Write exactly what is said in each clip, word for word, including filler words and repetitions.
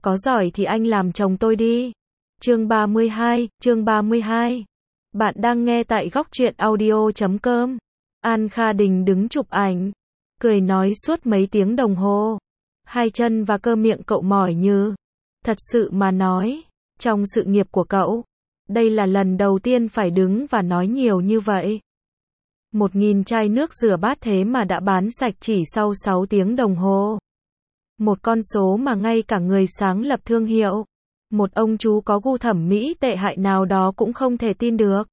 có giỏi thì anh làm chồng tôi đi. Chương ba mươi hai, chương ba mươi hai. Bạn đang nghe tại góc truyện audio chấm com. An Kha Đình đứng chụp ảnh, cười nói suốt mấy tiếng đồng hồ. Hai chân và cơ miệng cậu mỏi như. Thật sự mà nói, trong sự nghiệp của cậu, đây là lần đầu tiên phải đứng và nói nhiều như vậy. Một nghìn chai nước rửa bát thế mà đã bán sạch chỉ sau sáu tiếng đồng hồ. Một con số mà ngay cả người sáng lập thương hiệu, một ông chú có gu thẩm mỹ tệ hại nào đó cũng không thể tin được.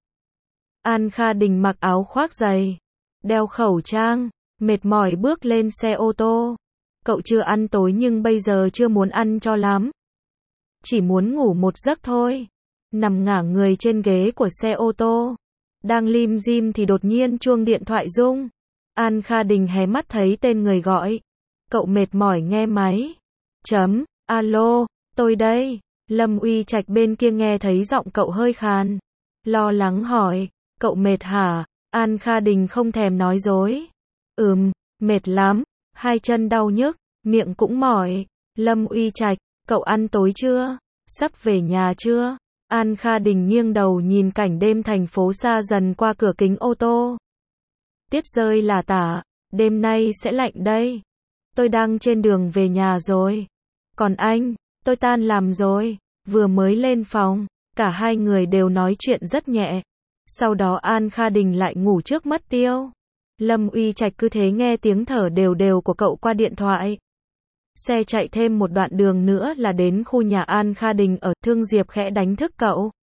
An Kha Đình mặc áo khoác dày, đeo khẩu trang, mệt mỏi bước lên xe ô tô. Cậu chưa ăn tối nhưng bây giờ chưa muốn ăn cho lắm. Chỉ muốn ngủ một giấc thôi. Nằm ngả người trên ghế của xe ô tô. Đang lim dim thì đột nhiên chuông điện thoại rung. An Kha Đình hé mắt thấy tên người gọi. Cậu mệt mỏi nghe máy. Chấm, alo, tôi đây. Lâm Uy Trạch bên kia nghe thấy giọng cậu hơi khàn. Lo lắng hỏi, cậu mệt hả? An Kha Đình không thèm nói dối. Ừm, mệt lắm, hai chân đau nhức, miệng cũng mỏi. Lâm Uy Trạch, cậu ăn tối chưa? Sắp về nhà chưa? An Kha Đình nghiêng đầu nhìn cảnh đêm thành phố xa dần qua cửa kính ô tô. Tiết rơi là tả, đêm nay sẽ lạnh đây. Tôi đang trên đường về nhà rồi. Còn anh, tôi tan làm rồi, vừa mới lên phòng. Cả hai người đều nói chuyện rất nhẹ. Sau đó An Kha Đình lại ngủ trước mất tiêu. Lâm Uy Trạch cứ thế nghe tiếng thở đều đều của cậu qua điện thoại. Xe chạy thêm một đoạn đường nữa là đến khu nhà An Kha Đình ở. Thương Diệp khẽ đánh thức cậu.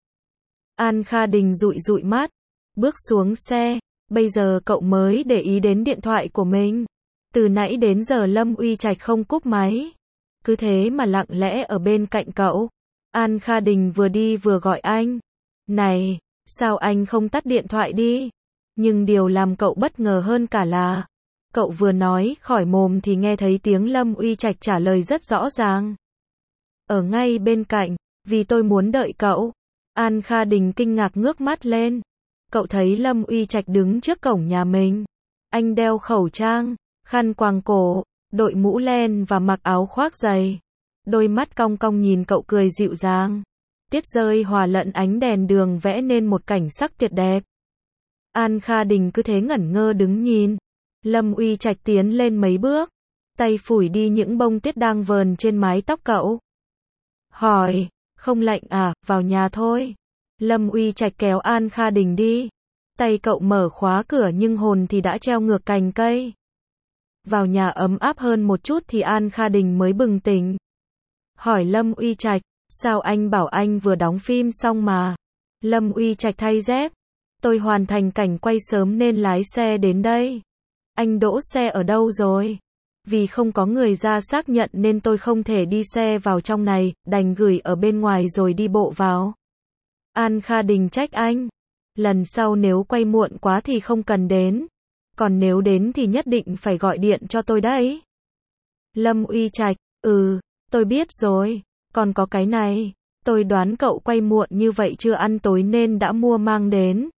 An Kha Đình dụi dụi mắt, bước xuống xe. Bây giờ cậu mới để ý đến điện thoại của mình. Từ nãy đến giờ Lâm Uy Trạch không cúp máy. Cứ thế mà lặng lẽ ở bên cạnh cậu. An Kha Đình vừa đi vừa gọi anh. Này, sao anh không tắt điện thoại đi? Nhưng điều làm cậu bất ngờ hơn cả là, cậu vừa nói khỏi mồm thì nghe thấy tiếng Lâm Uy Trạch trả lời rất rõ ràng. Ở ngay bên cạnh, vì tôi muốn đợi cậu. An Kha Đình kinh ngạc ngước mắt lên. Cậu thấy Lâm Uy Trạch đứng trước cổng nhà mình. Anh đeo khẩu trang, khăn quàng cổ, đội mũ len và mặc áo khoác dày. Đôi mắt cong cong nhìn cậu cười dịu dàng. Tiết rơi hòa lẫn ánh đèn đường vẽ nên một cảnh sắc tuyệt đẹp. An Kha Đình cứ thế ngẩn ngơ đứng nhìn. Lâm Uy Trạch tiến lên mấy bước, tay phủi đi những bông tuyết đang vờn trên mái tóc cậu. Hỏi, không lạnh à, vào nhà thôi. Lâm Uy Trạch kéo An Kha Đình đi. Tay cậu mở khóa cửa nhưng hồn thì đã treo ngược cành cây. Vào nhà ấm áp hơn một chút thì An Kha Đình mới bừng tỉnh. Hỏi Lâm Uy Trạch, sao anh bảo anh vừa đóng phim xong mà? Lâm Uy Trạch thay dép. Tôi hoàn thành cảnh quay sớm nên lái xe đến đây. Anh đỗ xe ở đâu rồi? Vì không có người ra xác nhận nên tôi không thể đi xe vào trong này, đành gửi ở bên ngoài rồi đi bộ vào. An Kha Đình trách anh. Lần sau nếu quay muộn quá thì không cần đến. Còn nếu đến thì nhất định phải gọi điện cho tôi đấy. Lâm Uy Trạch, ừ, tôi biết rồi. Còn có cái này, tôi đoán cậu quay muộn như vậy chưa ăn tối nên đã mua mang đến.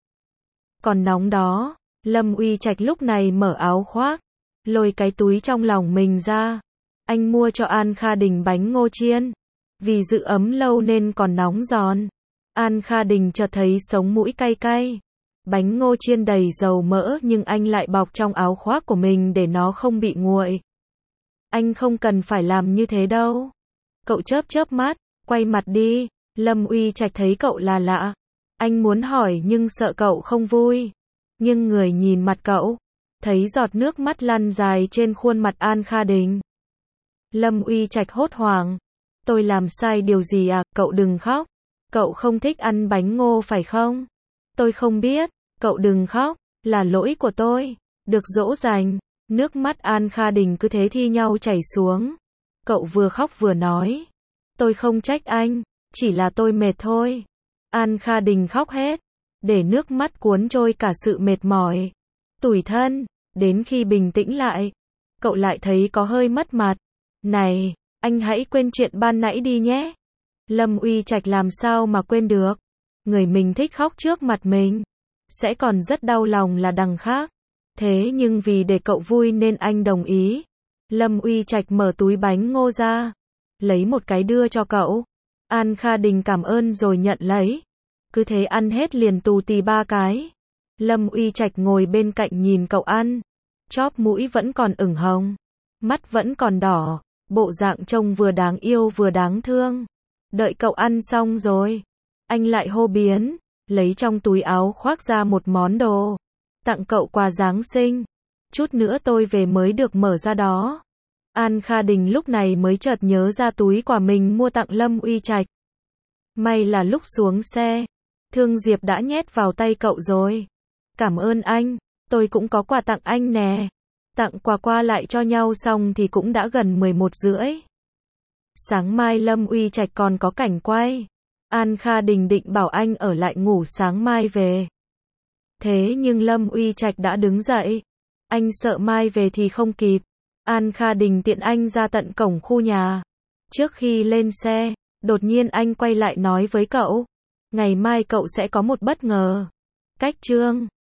Còn nóng đó. Lâm Uy Trạch lúc này mở áo khoác, lôi cái túi trong lòng mình ra. Anh mua cho An Kha Đình bánh ngô chiên. Vì giữ ấm lâu nên còn nóng giòn. An Kha Đình chợt thấy sống mũi cay cay. Bánh ngô chiên đầy dầu mỡ nhưng anh lại bọc trong áo khoác của mình để nó không bị nguội. Anh không cần phải làm như thế đâu. Cậu chớp chớp mắt, quay mặt đi. Lâm Uy Trạch thấy cậu là lạ. Anh muốn hỏi nhưng sợ cậu không vui. Nhưng người nhìn mặt cậu, thấy giọt nước mắt lăn dài trên khuôn mặt An Kha Đình. Lâm Uy Trạch hốt hoảng. Tôi làm sai điều gì à? Cậu đừng khóc. Cậu không thích ăn bánh ngô phải không? Tôi không biết. Cậu đừng khóc. Là lỗi của tôi. Được dỗ dành. Nước mắt An Kha Đình cứ thế thi nhau chảy xuống. Cậu vừa khóc vừa nói. Tôi không trách anh. Chỉ là tôi mệt thôi. An Kha Đình khóc hết. Để nước mắt cuốn trôi cả sự mệt mỏi, tủi thân. Đến khi bình tĩnh lại, cậu lại thấy có hơi mất mặt. Này, anh hãy quên chuyện ban nãy đi nhé. Lâm Uy Trạch làm sao mà quên được. Người mình thích khóc trước mặt mình, sẽ còn rất đau lòng là đằng khác. Thế nhưng vì để cậu vui nên anh đồng ý. Lâm Uy Trạch mở túi bánh ngô ra. lấy một cái đưa cho cậu. An Kha Đình cảm ơn rồi nhận lấy. Cứ thế ăn hết liền tù tì ba cái. Lâm Uy Trạch ngồi bên cạnh nhìn cậu ăn. Chóp mũi vẫn còn ửng hồng. Mắt vẫn còn đỏ. Bộ dạng trông vừa đáng yêu vừa đáng thương. Đợi cậu ăn xong rồi. Anh lại hô biến. Lấy trong túi áo khoác ra một món đồ. Tặng cậu quà Giáng sinh. Chút nữa tôi về mới được mở ra đó. An Kha Đình lúc này mới chợt nhớ ra túi quà mình mua tặng Lâm Uy Trạch. May là lúc xuống xe, Thương Diệp đã nhét vào tay cậu rồi. Cảm ơn anh, tôi cũng có quà tặng anh nè. Tặng quà qua lại cho nhau xong thì cũng đã gần mười một rưỡi. Sáng mai Lâm Uy Trạch còn có cảnh quay. An Kha Đình định bảo anh ở lại ngủ sáng mai về. Thế nhưng Lâm Uy Trạch đã đứng dậy. Anh sợ mai về thì không kịp. An Kha Đình tiện anh ra tận cổng khu nhà. Trước khi lên xe, đột nhiên anh quay lại nói với cậu. Ngày mai cậu sẽ có một bất ngờ. Cách chương